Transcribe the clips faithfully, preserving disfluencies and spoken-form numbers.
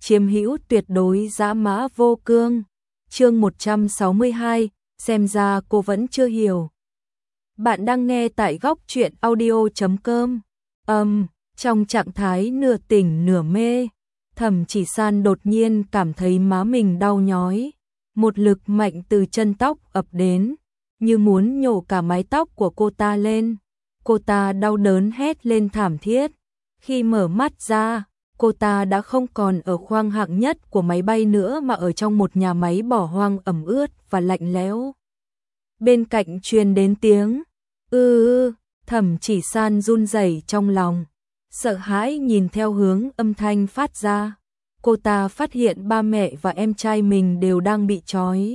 chiếm hữu tuyệt đối dã mã vô cương. Chương một trăm sáu mươi hai, xem ra cô vẫn chưa hiểu. Bạn đang nghe tại góc truyện audio chấm com. Âm, um, trong trạng thái nửa tỉnh nửa mê, Thẩm Chỉ San đột nhiên cảm thấy má mình đau nhói, một lực mạnh từ chân tóc ập đến, như muốn nhổ cả mái tóc của cô ta lên. Cô ta đau đớn hét lên thảm thiết. Khi mở mắt ra, cô ta đã không còn ở khoang hạng nhất của máy bay nữa mà ở trong một nhà máy bỏ hoang ẩm ướt và lạnh lẽo. Bên cạnh truyền đến tiếng ư ư, Thẩm Chỉ San run rẩy trong lòng, sợ hãi nhìn theo hướng âm thanh phát ra. Cô ta phát hiện ba mẹ và em trai mình đều đang bị trói,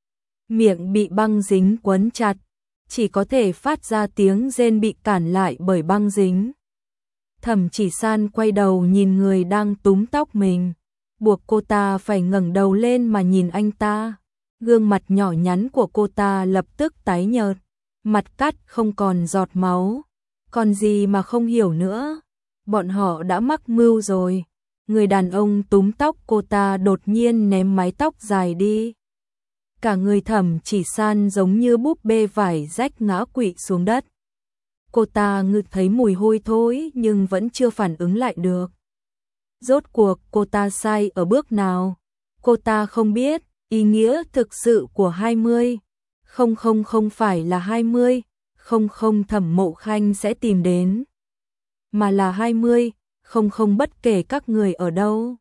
miệng bị băng dính quấn chặt, chỉ có thể phát ra tiếng rên bị cản lại bởi băng dính. Thẩm Chỉ San quay đầu nhìn người đang túm tóc mình, buộc cô ta phải ngẩng đầu lên mà nhìn anh ta. Gương mặt nhỏ nhắn của cô ta lập tức tái nhợt, mặt cắt không còn giọt máu. Còn gì mà không hiểu nữa, bọn họ đã mắc mưu rồi. Người đàn ông túm tóc cô ta đột nhiên ném mái tóc dài đi. Cả người Thẩm Chỉ San giống như búp bê vải rách ngã quỵ xuống đất. Cô ta ngửi thấy mùi hôi thối nhưng vẫn chưa phản ứng lại được. Rốt cuộc cô ta sai ở bước nào? Cô ta không biết ý nghĩa thực sự của hai mươi. Không không không phải là hai mươi, không không Thẩm Mộ Khanh sẽ tìm đến, mà là hai mươi, không không bất kể các người ở đâu.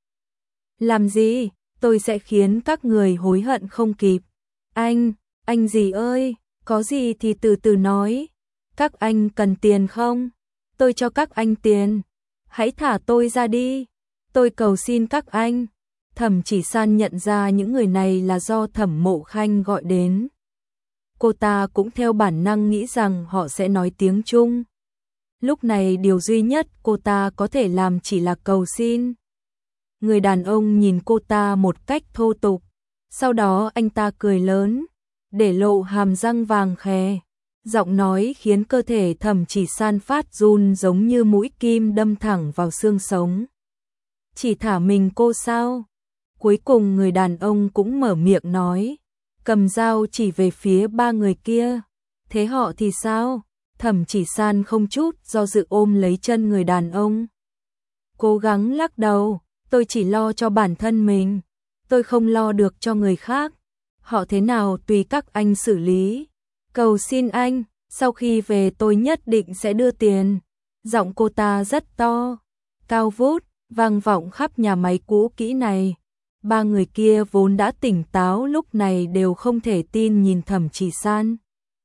Làm gì, tôi sẽ khiến các người hối hận không kịp. Anh, anh gì ơi, có gì thì từ từ nói. Các anh cần tiền không? Tôi cho các anh tiền. Hãy thả tôi ra đi. Tôi cầu xin các anh. Thẩm Chỉ San nhận ra những người này là do Thẩm Mộ Khanh gọi đến. Cô ta cũng theo bản năng nghĩ rằng họ sẽ nói tiếng Trung. Lúc này điều duy nhất cô ta có thể làm chỉ là cầu xin. Người đàn ông nhìn cô ta một cách thô tục. Sau đó anh ta cười lớn, để lộ hàm răng vàng khè. Giọng nói khiến cơ thể Thẩm Chỉ San phát run giống như mũi kim đâm thẳng vào xương sống. Chỉ thả mình cô sao? Cuối cùng người đàn ông cũng mở miệng nói, cầm dao chỉ về phía ba người kia. Thế họ thì sao? Thẩm Chỉ San không chút do dự ôm lấy chân người đàn ông, cố gắng lắc đầu. Tôi chỉ lo cho bản thân mình, tôi không lo được cho người khác. Họ thế nào tùy các anh xử lý. Cầu xin anh, sau khi về tôi nhất định sẽ đưa tiền. Giọng cô ta rất to, cao vút, vang vọng khắp nhà máy cũ kỹ này. Ba người kia vốn đã tỉnh táo lúc này đều không thể tin nhìn Thẩm Chỉ San.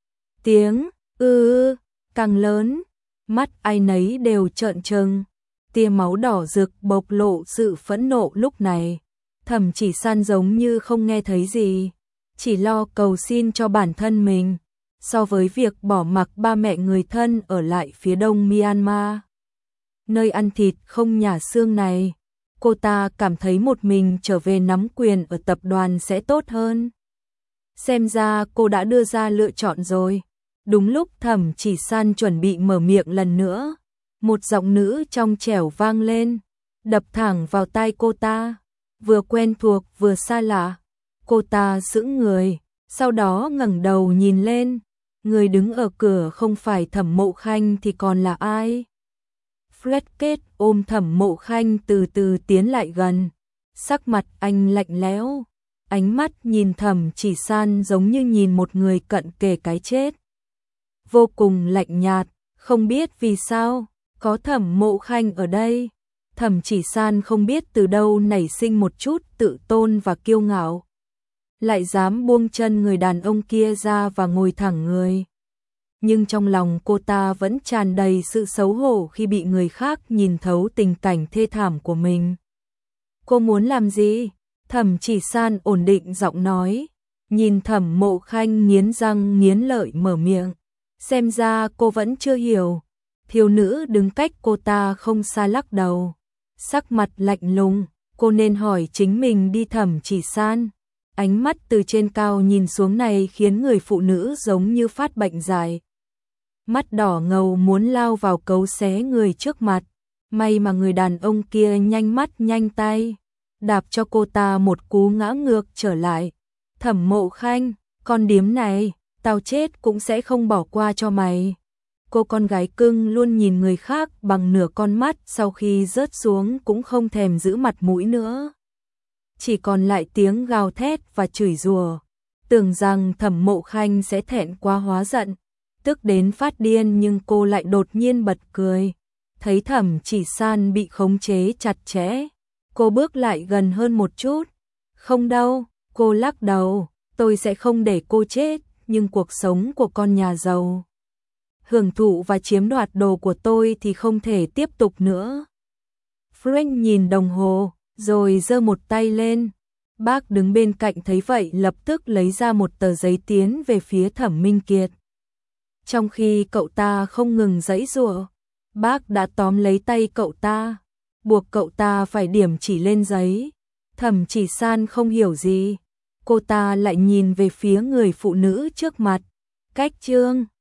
Tiếng ư ư càng lớn, mắt ai nấy đều trợn trừng. Tia máu đỏ rực bộc lộ sự phẫn nộ lúc này. Thẩm Chỉ San giống như không nghe thấy gì, chỉ lo cầu xin cho bản thân mình. So với việc bỏ mặc ba mẹ người thân ở lại phía đông Myanmar, nơi ăn thịt không nhả xương này, cô ta cảm thấy một mình trở về nắm quyền ở tập đoàn sẽ tốt hơn. Xem ra cô đã đưa ra lựa chọn rồi. Đúng lúc Thẩm Chỉ San chuẩn bị mở miệng lần nữa, một giọng nữ trong trẻo vang lên, đập thẳng vào tai cô ta, vừa quen thuộc vừa xa lạ. Cô ta sững người, sau đó ngẩng đầu nhìn lên. Người đứng ở cửa không phải Thẩm Mộ Khanh thì còn là ai? Fred Kết ôm Thẩm Mộ Khanh từ từ tiến lại gần, sắc mặt anh lạnh lẽo, ánh mắt nhìn Thẩm Chỉ San giống như nhìn một người cận kề cái chết. Vô cùng lạnh nhạt, không biết vì sao, có Thẩm Mộ Khanh ở đây. Thẩm Chỉ San không biết từ đâu nảy sinh một chút tự tôn và kiêu ngạo, lại dám buông chân người đàn ông kia ra và ngồi thẳng người. Nhưng trong lòng cô ta vẫn tràn đầy sự xấu hổ khi bị người khác nhìn thấu tình cảnh thê thảm của mình. Cô muốn làm gì? Thẩm Chỉ San ổn định giọng nói, nhìn Thẩm Mộ Khanh nghiến răng nghiến lợi mở miệng. Xem ra cô vẫn chưa hiểu. Thiếu nữ đứng cách cô ta không xa lắc đầu, sắc mặt lạnh lùng. Cô nên hỏi chính mình đi. Thẩm Chỉ San, ánh mắt từ trên cao nhìn xuống này khiến người phụ nữ giống như phát bệnh dại. Mắt đỏ ngầu muốn lao vào cấu xé người trước mặt. May mà người đàn ông kia nhanh mắt nhanh tay, đạp cho cô ta một cú ngã ngược trở lại. Thẩm Mộ Khanh, con điếm này, tao chết cũng sẽ không bỏ qua cho mày. Cô con gái cưng luôn nhìn người khác bằng nửa con mắt, sau khi rớt xuống cũng không thèm giữ mặt mũi nữa. Chỉ còn lại tiếng gào thét và chửi rủa. Tưởng rằng Thẩm Mộ Khanh sẽ thẹn quá hóa giận, tức đến phát điên, nhưng cô lại đột nhiên bật cười. Thấy Thẩm Chỉ San bị khống chế chặt chẽ, cô bước lại gần hơn một chút. Không đâu, cô lắc đầu, tôi sẽ không để cô chết, nhưng cuộc sống của con nhà giàu, hưởng thụ và chiếm đoạt đồ của tôi thì không thể tiếp tục nữa. Frank nhìn đồng hồ, rồi giơ một tay lên. Bác đứng bên cạnh thấy vậy lập tức lấy ra một tờ giấy tiến về phía Thẩm Minh Kiệt. Trong khi cậu ta không ngừng giãy giụa, bác đã tóm lấy tay cậu ta, buộc cậu ta phải điểm chỉ lên giấy. Thẩm Chỉ San không hiểu gì, cô ta lại nhìn về phía người phụ nữ trước mặt. Cách chương